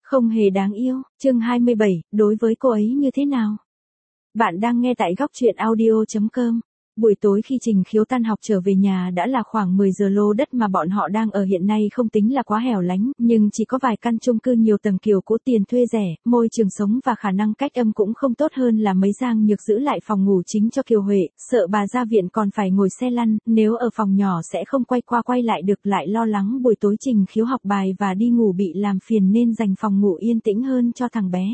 Không hề đáng yêu, chương 27, đối với cô ấy như thế nào? Bạn đang nghe tại góc truyện audio.com. Buổi tối khi Trình Khiếu tan học trở về nhà đã là khoảng 10 giờ. Lô đất mà bọn họ đang ở hiện nay không tính là quá hẻo lánh, nhưng chỉ có vài căn chung cư nhiều tầng kiểu cũ, tiền thuê rẻ, môi trường sống và khả năng cách âm cũng không tốt hơn là mấy. Giang Nhược giữ lại phòng ngủ chính cho Kiều Huệ, sợ bà ra viện còn phải ngồi xe lăn, nếu ở phòng nhỏ sẽ không quay qua quay lại được, lại lo lắng buổi tối Trình Khiếu học bài và đi ngủ bị làm phiền nên dành phòng ngủ yên tĩnh hơn cho thằng bé.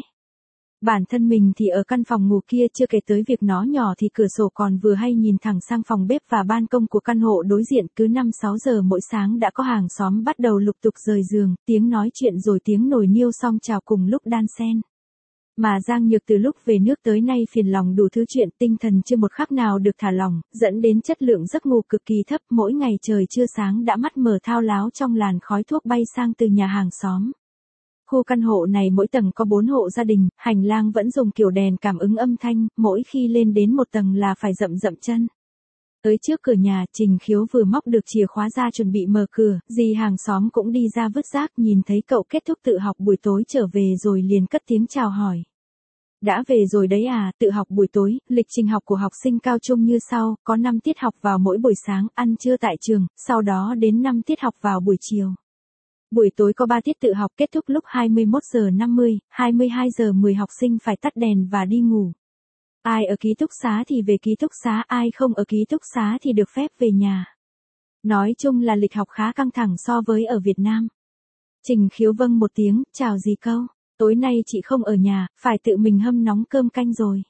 Bản thân mình thì ở căn phòng ngủ kia, chưa kể tới việc nó nhỏ thì cửa sổ còn vừa hay nhìn thẳng sang phòng bếp và ban công của căn hộ đối diện. Cứ 5-6 giờ mỗi sáng đã có hàng xóm bắt đầu lục tục rời giường, tiếng nói chuyện rồi tiếng nồi niêu song chào cùng lúc đan xen. Mà Giang Nhược từ lúc về nước tới nay phiền lòng đủ thứ chuyện, tinh thần chưa một khắc nào được thả lỏng, dẫn đến chất lượng giấc ngủ cực kỳ thấp, mỗi ngày trời chưa sáng đã mắt mở thao láo trong làn khói thuốc bay sang từ nhà hàng xóm. Khu căn hộ này mỗi tầng có 4 hộ gia đình, hành lang vẫn dùng kiểu đèn cảm ứng âm thanh, mỗi khi lên đến một tầng là phải dậm dậm chân. Tới trước cửa nhà, Trình Khiếu vừa móc được chìa khóa ra chuẩn bị mở cửa, dì hàng xóm cũng đi ra vứt rác, nhìn thấy cậu kết thúc tự học buổi tối trở về rồi liền cất tiếng chào hỏi. Đã về rồi đấy à? Tự học buổi tối, lịch trình học của học sinh cao trung như sau, có 5 tiết học vào mỗi buổi sáng, ăn trưa tại trường, sau đó đến 5 tiết học vào buổi chiều. Buổi tối có 3 tiết tự học, kết thúc lúc 21 giờ 50, 22 giờ 10 học sinh phải tắt đèn và đi ngủ. Ai ở ký túc xá thì về ký túc xá, ai không ở ký túc xá thì được phép về nhà. Nói chung là lịch học khá căng thẳng so với ở Việt Nam. Trình Khiếu vâng một tiếng, chào dì câu. Tối nay chị không ở nhà, phải tự mình hâm nóng cơm canh rồi.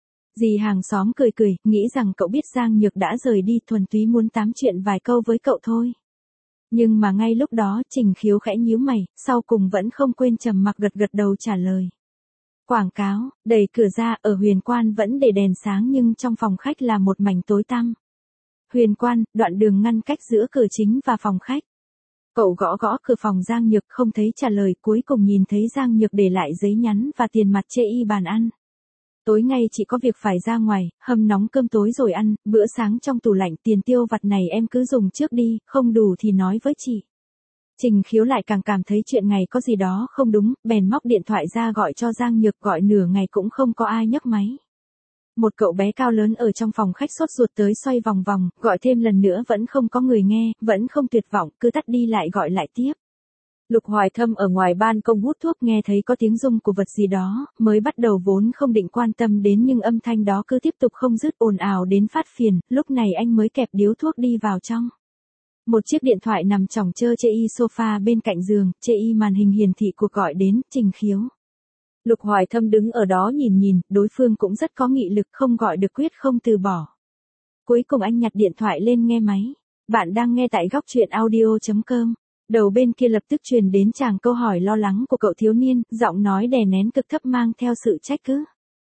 Dì hàng xóm cười cười, nghĩ rằng cậu biết Giang Nhược đã rời đi, thuần túy muốn tám chuyện vài câu với cậu thôi. Nhưng mà ngay lúc đó Trình Khiếu khẽ nhíu mày, sau cùng vẫn không quên trầm mặc gật gật đầu trả lời. Quảng cáo, đẩy cửa ra, ở Huyền Quan vẫn để đèn sáng nhưng trong phòng khách là một mảnh tối tăm. Huyền Quan, đoạn đường ngăn cách giữa cửa chính và phòng khách. Cậu gõ gõ cửa phòng Giang Nhược không thấy trả lời, cuối cùng nhìn thấy Giang Nhược để lại giấy nhắn và tiền mặt chê y bàn ăn. Tối ngay chị có việc phải ra ngoài, hâm nóng cơm tối rồi ăn, bữa sáng trong tủ lạnh, tiền tiêu vặt này em cứ dùng trước đi, không đủ thì nói với chị. Trình Khiếu lại càng cảm thấy chuyện này có gì đó không đúng, bèn móc điện thoại ra gọi cho Giang Nhược, gọi nửa ngày cũng không có ai nhấc máy. Một cậu bé cao lớn ở trong phòng khách sốt ruột tới xoay vòng vòng, gọi thêm lần nữa vẫn không có người nghe, vẫn không tuyệt vọng, cứ tắt đi lại gọi lại tiếp. Lục Hoài Thâm ở ngoài ban công hút thuốc nghe thấy có tiếng rung của vật gì đó, mới bắt đầu vốn không định quan tâm đến nhưng âm thanh đó cứ tiếp tục không dứt ồn ào đến phát phiền, lúc này anh mới kẹp điếu thuốc đi vào trong. Một chiếc điện thoại nằm chỏng chơ chê y sofa bên cạnh giường, chê y màn hình hiển thị cuộc gọi đến, Trình Khiếu. Lục Hoài Thâm đứng ở đó nhìn, đối phương cũng rất có nghị lực, không gọi được quyết không từ bỏ. Cuối cùng anh nhặt điện thoại lên nghe máy. Bạn đang nghe tại góc truyện audio.com. Đầu bên kia lập tức truyền đến chàng câu hỏi lo lắng của cậu thiếu niên, giọng nói đè nén cực thấp mang theo sự trách cứ.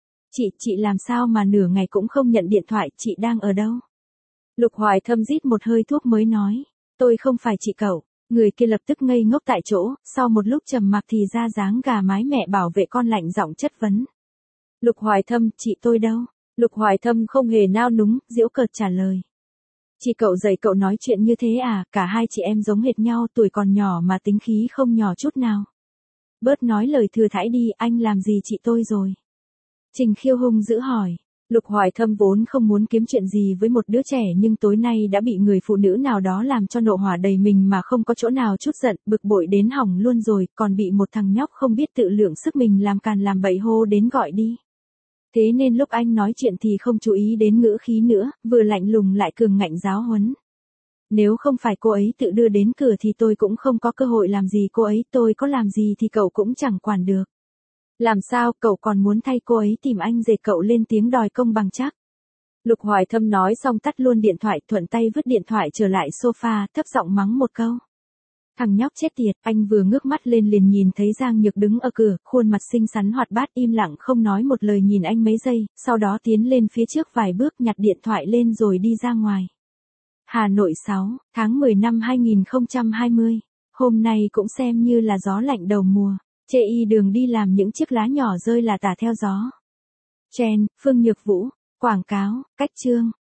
Chị làm sao mà nửa ngày cũng không nhận điện thoại, chị đang ở đâu? Lục Hoài Thâm rít một hơi thuốc mới nói. Tôi không phải chị cậu. Người kia lập tức ngây ngốc tại chỗ, sau một lúc trầm mặc thì ra dáng gà mái mẹ bảo vệ con lạnh giọng chất vấn. Lục Hoài Thâm, chị tôi đâu? Lục Hoài Thâm không hề nao núng, giễu cợt trả lời. Chị cậu dạy cậu nói chuyện như thế à? Cả hai chị em giống hệt nhau, tuổi còn nhỏ mà tính khí không nhỏ chút nào. Bớt nói lời thừa thãi đi, anh làm gì chị tôi rồi? Trình Khiêu hung dữ hỏi. Lục Hoài Thâm vốn không muốn kiếm chuyện gì với một đứa trẻ nhưng tối nay đã bị người phụ nữ nào đó làm cho nộ hỏa đầy mình mà không có chỗ nào chút giận, bực bội đến hỏng luôn rồi, còn bị một thằng nhóc không biết tự lượng sức mình làm càn làm bậy hô đến gọi đi. Thế nên lúc anh nói chuyện thì không chú ý đến ngữ khí nữa, vừa lạnh lùng lại cường ngạnh giáo huấn. Nếu không phải cô ấy tự đưa đến cửa thì tôi cũng không có cơ hội làm gì cô ấy, tôi có làm gì thì cậu cũng chẳng quản được. Làm sao cậu còn muốn thay cô ấy tìm anh dè? Cậu lên tiếng đòi công bằng chắc. Lục Hoài Thâm nói xong tắt luôn điện thoại, thuận tay vứt điện thoại trở lại sofa, thấp giọng mắng một câu. Thằng nhóc chết tiệt, anh vừa ngước mắt lên liền nhìn thấy Giang Nhược đứng ở cửa, khuôn mặt xinh xắn hoạt bát im lặng không nói một lời nhìn anh mấy giây, sau đó tiến lên phía trước vài bước nhặt điện thoại lên rồi đi ra ngoài. Hà Nội 6, tháng 10 năm 2020, hôm nay cũng xem như là gió lạnh đầu mùa. Chê y đường đi làm những chiếc lá nhỏ rơi là tả theo gió. Chen, Phương Nhược Vũ, quảng cáo, cách chương.